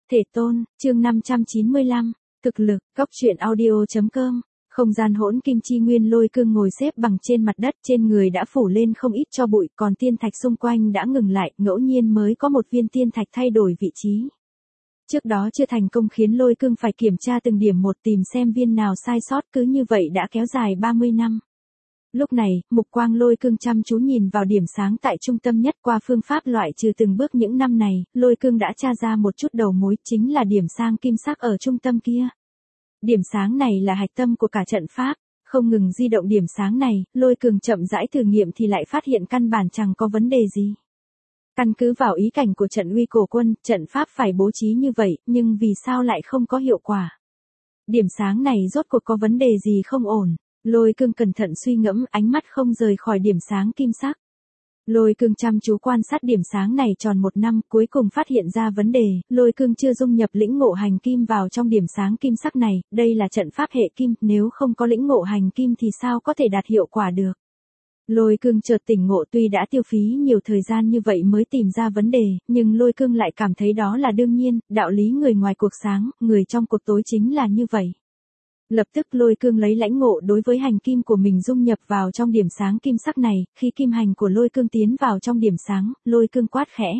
Thể tôn, chương 595, thực lực, Cóc truyện audio.com. Không gian hỗn kim chi nguyên lôi cương ngồi xếp bằng trên mặt đất, trên người đã phủ lên không ít tro bụi, còn tiên thạch xung quanh đã ngừng lại, ngẫu nhiên mới có một viên tiên thạch thay đổi vị trí. Trước đó chưa thành công khiến lôi cương phải kiểm tra từng điểm một tìm xem viên nào sai sót, cứ như vậy đã kéo dài 30 năm. Lúc này, mục quang lôi cương chăm chú nhìn vào điểm sáng tại trung tâm nhất, qua phương pháp loại trừ từng bước những năm này, lôi cương đã tra ra một chút đầu mối, chính là điểm sáng kim sắc ở trung tâm kia. Điểm sáng này là hạch tâm của cả trận pháp, không ngừng di động điểm sáng này, lôi cương chậm rãi thử nghiệm thì lại phát hiện căn bản chẳng có vấn đề gì. Căn cứ vào ý cảnh của trận uy cổ quân, trận pháp phải bố trí như vậy, nhưng vì sao lại không có hiệu quả? Điểm sáng này rốt cuộc có vấn đề gì không ổn? Lôi cương cẩn thận suy ngẫm, ánh mắt không rời khỏi điểm sáng kim sắc. Lôi cương chăm chú quan sát điểm sáng này tròn một năm, cuối cùng phát hiện ra vấn đề, lôi cương chưa dung nhập lĩnh ngộ hành kim vào trong điểm sáng kim sắc này, đây là trận pháp hệ kim, nếu không có lĩnh ngộ hành kim thì sao có thể đạt hiệu quả được. Lôi cương chợt tỉnh ngộ, tuy đã tiêu phí nhiều thời gian như vậy mới tìm ra vấn đề, nhưng lôi cương lại cảm thấy đó là đương nhiên, đạo lý người ngoài cuộc sáng, người trong cuộc tối chính là như vậy. Lập tức lôi cương lấy lãnh ngộ đối với hành kim của mình dung nhập vào trong điểm sáng kim sắc này, khi kim hành của lôi cương tiến vào trong điểm sáng, lôi cương quát khẽ.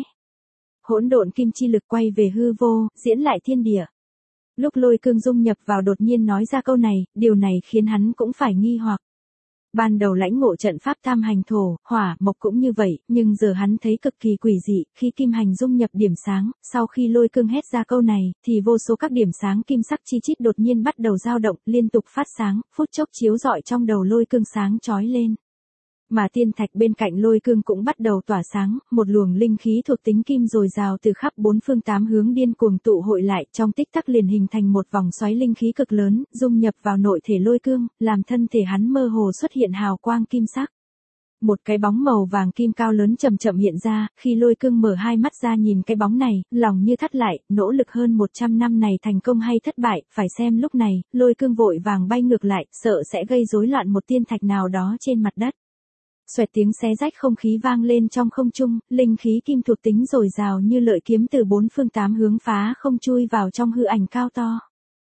Hỗn độn kim chi lực quay về hư vô, diễn lại thiên địa. Lúc lôi cương dung nhập vào đột nhiên nói ra câu này, điều này khiến hắn cũng phải nghi hoặc. Ban đầu lãnh ngộ trận pháp tam hành thổ, hỏa, mộc cũng như vậy, nhưng giờ hắn thấy cực kỳ quỷ dị, khi kim hành dung nhập điểm sáng, sau khi lôi cương hét ra câu này, thì vô số các điểm sáng kim sắc chi chít đột nhiên bắt đầu dao động, liên tục phát sáng, phút chốc chiếu rọi trong đầu lôi cương sáng chói lên. Mà tiên thạch bên cạnh lôi cương cũng bắt đầu tỏa sáng, một luồng linh khí thuộc tính kim dồi dào từ khắp bốn phương tám hướng điên cuồng tụ hội lại, trong tích tắc liền hình thành một vòng xoáy linh khí cực lớn, dung nhập vào nội thể lôi cương, làm thân thể hắn mơ hồ xuất hiện hào quang kim sắc. Một cái bóng màu vàng kim cao lớn chậm chậm hiện ra, khi lôi cương mở hai mắt ra nhìn cái bóng này, lòng như thắt lại, nỗ lực hơn 100 năm này thành công hay thất bại, phải xem lúc này, lôi cương vội vàng bay ngược lại, sợ sẽ gây rối loạn một tiên thạch nào đó trên mặt đất. Xoẹt tiếng xé rách không khí vang lên trong không trung, linh khí kim thuộc tính dồi dào như lợi kiếm từ bốn phương tám hướng phá không chui vào trong hư ảnh cao to.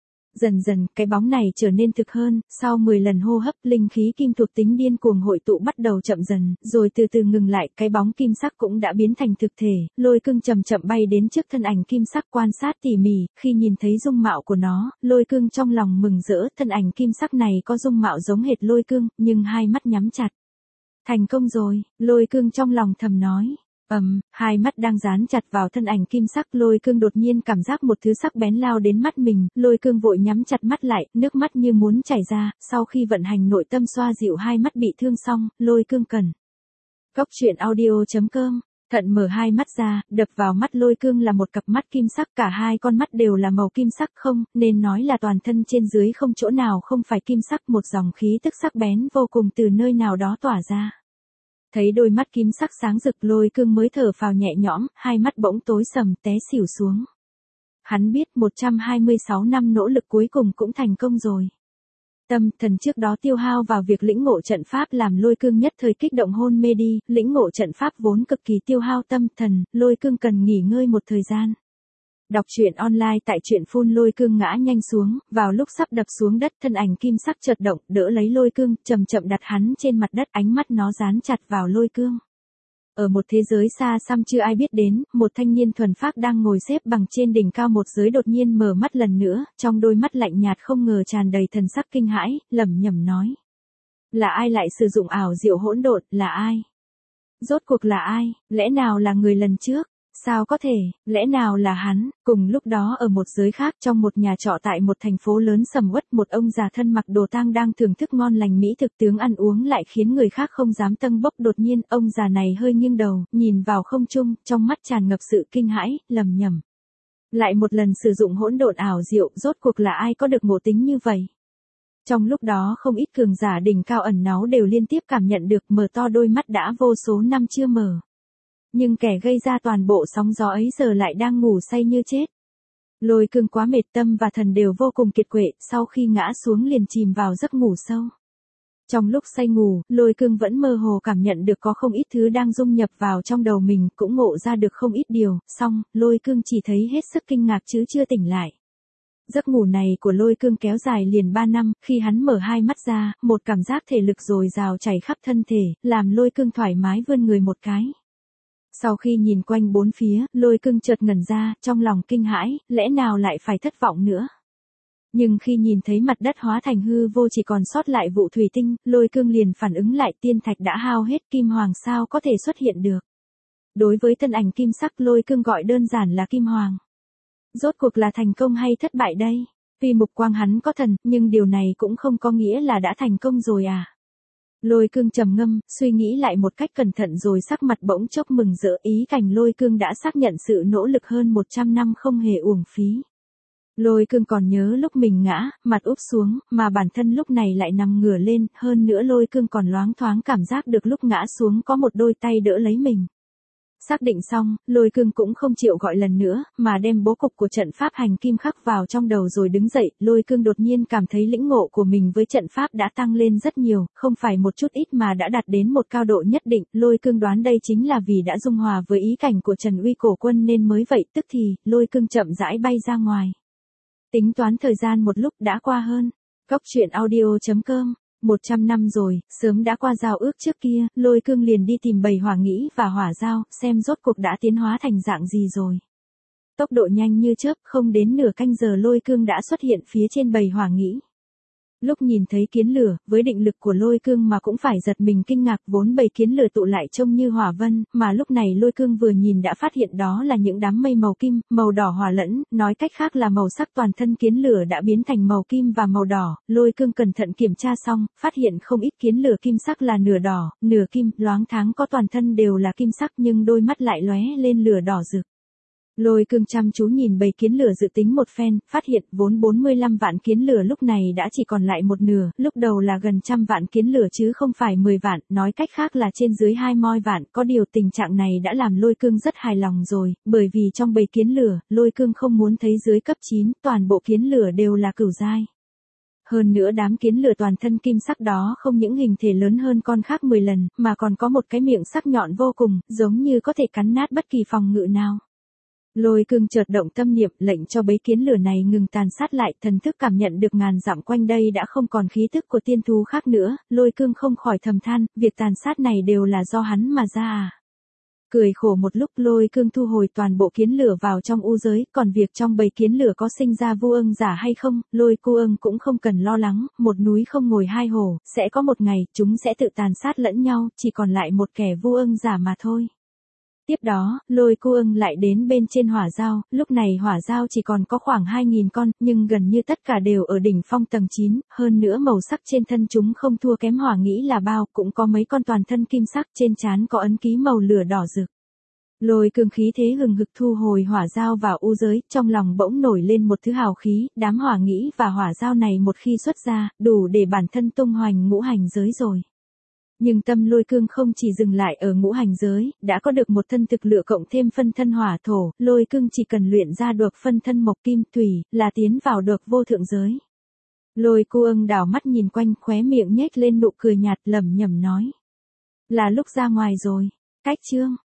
Dần dần, cái bóng này trở nên thực hơn, sau 10 lần hô hấp, linh khí kim thuộc tính điên cuồng hội tụ bắt đầu chậm dần, rồi từ từ ngừng lại, cái bóng kim sắc cũng đã biến thành thực thể, lôi cương chậm chậm bay đến trước thân ảnh kim sắc quan sát tỉ mỉ, khi nhìn thấy dung mạo của nó, lôi cương trong lòng mừng rỡ, thân ảnh kim sắc này có dung mạo giống hệt lôi cương, nhưng hai mắt nhắm chặt. Thành công rồi, lôi cương trong lòng thầm nói. Hai mắt đang dán chặt vào thân ảnh kim sắc, lôi cương đột nhiên cảm giác một thứ sắc bén lao đến mắt mình, lôi cương vội nhắm chặt mắt lại, nước mắt như muốn chảy ra, sau khi vận hành nội tâm xoa dịu hai mắt bị thương xong, lôi cương cần. Cóc truyện audio.com. Thận mở hai mắt ra, đập vào mắt lôi cương là một cặp mắt kim sắc, cả hai con mắt đều là màu kim sắc, không, nên nói là toàn thân trên dưới không chỗ nào không phải kim sắc, một dòng khí tức sắc bén vô cùng từ nơi nào đó tỏa ra. Thấy đôi mắt kim sắc sáng rực, lôi cương mới thở phào nhẹ nhõm, hai mắt bỗng tối sầm té xỉu xuống. Hắn biết 126 năm nỗ lực cuối cùng cũng thành công rồi. Tâm thần trước đó tiêu hao vào việc lĩnh ngộ trận pháp làm lôi cương nhất thời kích động hôn mê đi, lĩnh ngộ trận pháp vốn cực kỳ tiêu hao tâm thần, lôi cương cần nghỉ ngơi một thời gian. Đọc truyện online tại truyện phun, lôi cương ngã nhanh xuống, vào lúc sắp đập xuống đất thân ảnh kim sắc chợt động, đỡ lấy lôi cương, chậm chậm đặt hắn trên mặt đất, ánh mắt nó dán chặt vào lôi cương. Ở một thế giới xa xăm chưa ai biết đến, một thanh niên thuần phác đang ngồi xếp bằng trên đỉnh cao một giới đột nhiên mở mắt lần nữa, trong đôi mắt lạnh nhạt không ngờ tràn đầy thần sắc kinh hãi, lẩm nhẩm nói. Là ai lại sử dụng ảo diệu hỗn độn, là ai? Rốt cuộc là ai, lẽ nào là người lần trước? Sao có thể, lẽ nào là hắn? Cùng lúc đó ở một giới khác trong một nhà trọ tại một thành phố lớn sầm uất, một ông già thân mặc đồ tang đang thưởng thức ngon lành mỹ thực, tướng ăn uống lại khiến người khác không dám tâng bốc. Đột nhiên, ông già này hơi nghiêng đầu, nhìn vào không trung, trong mắt tràn ngập sự kinh hãi, lẩm nhẩm. Lại một lần sử dụng hỗn độn ảo diệu, rốt cuộc là ai có được ngộ tính như vậy? Trong lúc đó không ít cường giả đỉnh cao ẩn náu đều liên tiếp cảm nhận được, mở to đôi mắt đã vô số năm chưa mở. Nhưng kẻ gây ra toàn bộ sóng gió ấy giờ lại đang ngủ say như chết. Lôi cương quá mệt, tâm và thần đều vô cùng kiệt quệ, sau khi ngã xuống liền chìm vào giấc ngủ sâu. Trong lúc say ngủ, Lôi Cương vẫn mơ hồ cảm nhận được có không ít thứ đang dung nhập vào trong đầu mình, cũng ngộ ra được không ít điều, xong, Lôi Cương chỉ thấy hết sức kinh ngạc chứ chưa tỉnh lại. Giấc ngủ này của Lôi Cương kéo dài liền 3 năm, khi hắn mở hai mắt ra, một cảm giác thể lực dồi dào chảy khắp thân thể, làm Lôi Cương thoải mái vươn người một cái. Sau khi nhìn quanh bốn phía, Lôi Cương chợt ngẩn ra, trong lòng kinh hãi, lẽ nào lại phải thất vọng nữa. Nhưng khi nhìn thấy mặt đất hóa thành hư vô chỉ còn sót lại vụ thủy tinh, Lôi Cương liền phản ứng lại, tiên thạch đã hao hết, kim hoàng sao có thể xuất hiện được. Đối với thân ảnh kim sắc, Lôi Cương gọi đơn giản là kim hoàng. Rốt cuộc là thành công hay thất bại đây? Vì mục quang hắn có thần, nhưng điều này cũng không có nghĩa là đã thành công rồi à. Lôi Cương trầm ngâm, suy nghĩ lại một cách cẩn thận rồi sắc mặt bỗng chốc mừng rỡ, ý cảnh Lôi Cương đã xác nhận sự nỗ lực hơn 100 năm không hề uổng phí. Lôi Cương còn nhớ lúc mình ngã, mặt úp xuống, mà bản thân lúc này lại nằm ngửa lên, hơn nữa Lôi Cương còn loáng thoáng cảm giác được lúc ngã xuống có một đôi tay đỡ lấy mình. Xác định xong, Lôi Cương cũng không chịu gọi lần nữa, mà đem bố cục của trận pháp hành kim khắc vào trong đầu rồi đứng dậy. Lôi Cương đột nhiên cảm thấy lĩnh ngộ của mình với trận pháp đã tăng lên rất nhiều, không phải một chút ít mà đã đạt đến một cao độ nhất định. Lôi Cương đoán đây chính là vì đã dung hòa với ý cảnh của Trần Uy Cổ Quân nên mới vậy, tức thì, Lôi Cương chậm rãi bay ra ngoài. Tính toán thời gian một lúc đã qua hơn. Góc truyện audio.com 100 năm rồi, sớm đã qua giao ước trước kia, Lôi Cương liền đi tìm bầy hỏa nghĩ và hỏa dao, xem rốt cuộc đã tiến hóa thành dạng gì rồi. Tốc độ nhanh như chớp, không đến nửa canh giờ Lôi Cương đã xuất hiện phía trên bầy hỏa nghĩ. Lúc nhìn thấy kiến lửa, với định lực của Lôi Cương mà cũng phải giật mình kinh ngạc, vốn bầy kiến lửa tụ lại trông như hỏa vân, mà lúc này Lôi Cương vừa nhìn đã phát hiện đó là những đám mây màu kim, màu đỏ hòa lẫn, nói cách khác là màu sắc toàn thân kiến lửa đã biến thành màu kim và màu đỏ. Lôi Cương cẩn thận kiểm tra xong, phát hiện không ít kiến lửa kim sắc là nửa đỏ, nửa kim, loáng thoáng có toàn thân đều là kim sắc nhưng đôi mắt lại lóe lên lửa đỏ rực. Lôi Cương chăm chú nhìn bầy kiến lửa dự tính một phen, phát hiện vốn 45 vạn kiến lửa lúc này đã chỉ còn lại một nửa, lúc đầu là gần 100 vạn kiến lửa chứ không phải 10 vạn, nói cách khác là trên dưới 20 vạn, có điều tình trạng này đã làm Lôi Cương rất hài lòng rồi, bởi vì trong bầy kiến lửa, Lôi Cương không muốn thấy dưới cấp 9, toàn bộ kiến lửa đều là cửu giai. Hơn nữa đám kiến lửa toàn thân kim sắc đó không những hình thể lớn hơn con khác 10 lần, mà còn có một cái miệng sắc nhọn vô cùng, giống như có thể cắn nát bất kỳ phòng ngự nào. Lôi Cương chợt động tâm niệm, lệnh cho bầy kiến lửa này ngừng tàn sát lại, thần thức cảm nhận được ngàn dặm quanh đây đã không còn khí tức của tiên thú khác nữa. Lôi Cương không khỏi thầm than, việc tàn sát này đều là do hắn mà ra à. Cười khổ một lúc, Lôi Cương thu hồi toàn bộ kiến lửa vào trong u giới, còn việc trong bầy kiến lửa có sinh ra vu ưng giả hay không, Lôi Cương cũng không cần lo lắng, một núi không ngồi hai hổ, sẽ có một ngày, chúng sẽ tự tàn sát lẫn nhau, chỉ còn lại một kẻ vu ưng giả mà thôi. Tiếp đó, Lôi Cương lại đến bên trên hỏa dao, lúc này hỏa dao chỉ còn có khoảng 2.000 con, nhưng gần như tất cả đều ở đỉnh phong tầng 9, hơn nữa màu sắc trên thân chúng không thua kém hỏa nghĩ là bao, cũng có mấy con toàn thân kim sắc, trên trán có ấn ký màu lửa đỏ rực. Lôi Cương khí thế hừng hực thu hồi hỏa dao vào u giới, trong lòng bỗng nổi lên một thứ hào khí, đám hỏa nghĩ và hỏa dao này một khi xuất ra, đủ để bản thân tung hoành ngũ hành giới rồi. Nhưng tâm Lôi Cương không chỉ dừng lại ở ngũ hành giới, đã có được một thân thực lựa cộng thêm phân thân hỏa thổ, Lôi Cương chỉ cần luyện ra được phân thân mộc kim thủy, là tiến vào được vô thượng giới. Lôi Cương đảo mắt nhìn quanh, khóe miệng nhếch lên nụ cười nhạt, lẩm nhẩm nói. Là lúc ra ngoài rồi. Cách chương.